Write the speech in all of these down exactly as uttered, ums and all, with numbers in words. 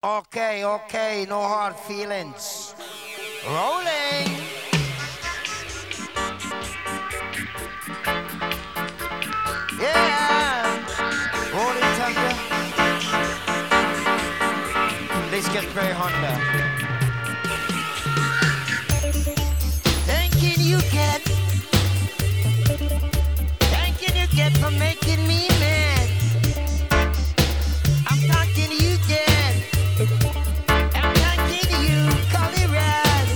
Okay, okay, no hard feelings. Rolling. Yeah. Rolling thunder. Let's get very Honda. Thanking you get. Thanking you get for making me mad. I'm thanking you get. I'm thanking you, Colorado.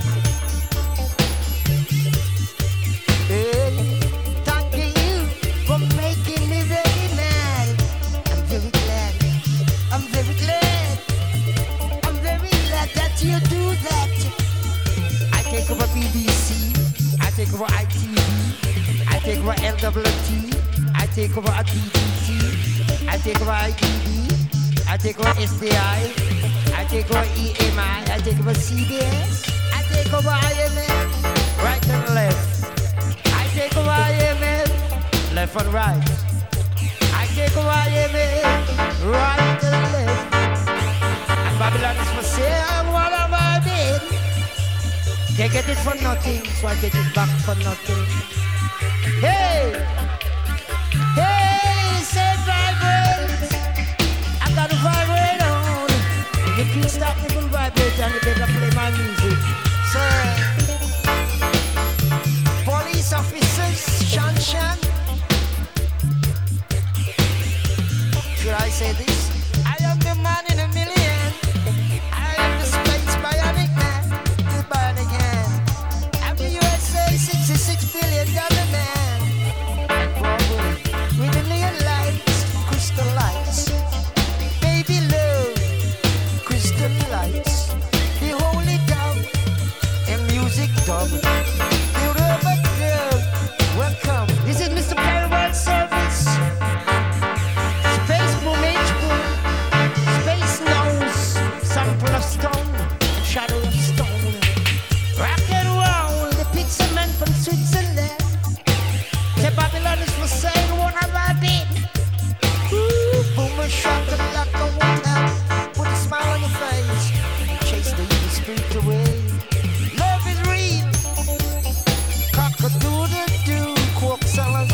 Hey, thanking you for making me very mad. I'm very glad. I'm very glad. I'm very glad that you do that. I take over B B C. I take over I T V. I take over L W T. I take over B B T. I take over I T V. I take over S D I. I take over E M I. I take over C B S. I take over I M F. Right and left. I take over I M F. Left and right. I take over I M F. Right and left. And Babylon is for sale. What have I been? They get it for nothing, so I get it back for nothing. Hey! Hey! Say vibrate! I gotta vibrate on. If you can't stop me from vibrating, you better play my music. So, police officers, Shan Shan. Should I say this? I am the man in a million. I am the space bionic man. The born again. I'm the U S A sixty-six billion dollar man. And Broadway with a neon lights, crystal lights. Baby love, crystal lights. The holy dove and music dub. The rubber dub. Welcome. This is Mister Parallel Service. Space boom, H boom. Space nose. Sample of stone. Shadow of stone. Rock and roll. The pizza man from Switzerland. The Babylon is for sale. What have I been? Ooh, boomer shot the like a water. Put a smile on your face. Chase the evil spirit away. Love is real. Cock-a-doodle-doo. Cork sellers.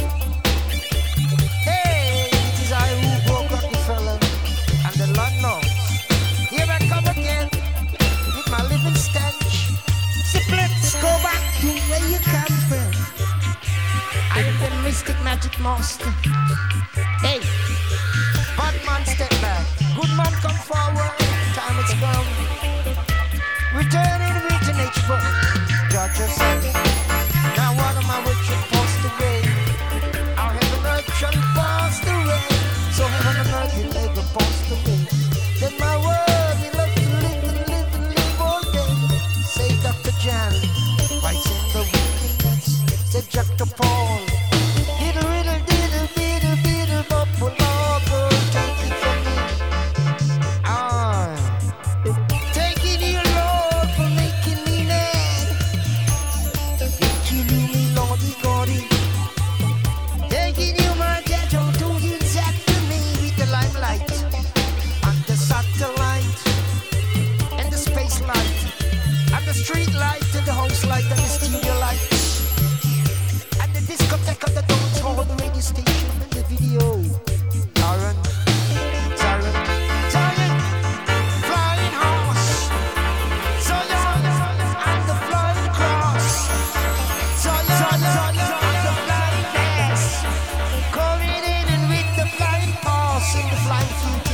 Hey, it is I who broke Rockefeller and the London. Here I come again with my living stench. So let's go back to where you come from. I am the mystic magic master. Hey, bad man step back. Good man come forward. Time it's come. Returning with an H four. Judge yourself. Now one of my worship passed away. Our heaven and earth shall pass away. So heaven and earth will never pass away. Then my word we love to live and live and live all day. Say Doctor Jan, writes in the wilderness. Said Doctor Paul, diddle riddle diddle diddle diddle bubble bubble. Take it from me. Ah, taking you, Lord, for making me mad. Killing me, Lordy Gordy. Taking you, my ghetto, doing that to me with the limelight and the satellite and the space light and the street light and the house light and the studio lights and the discotheque and the dance hall, the radio station and the video. Taran, Taran, Taran, flying horse, Zion and the flying cross, Zion and the flying pass, coming in and with the flying pass and the flying feet.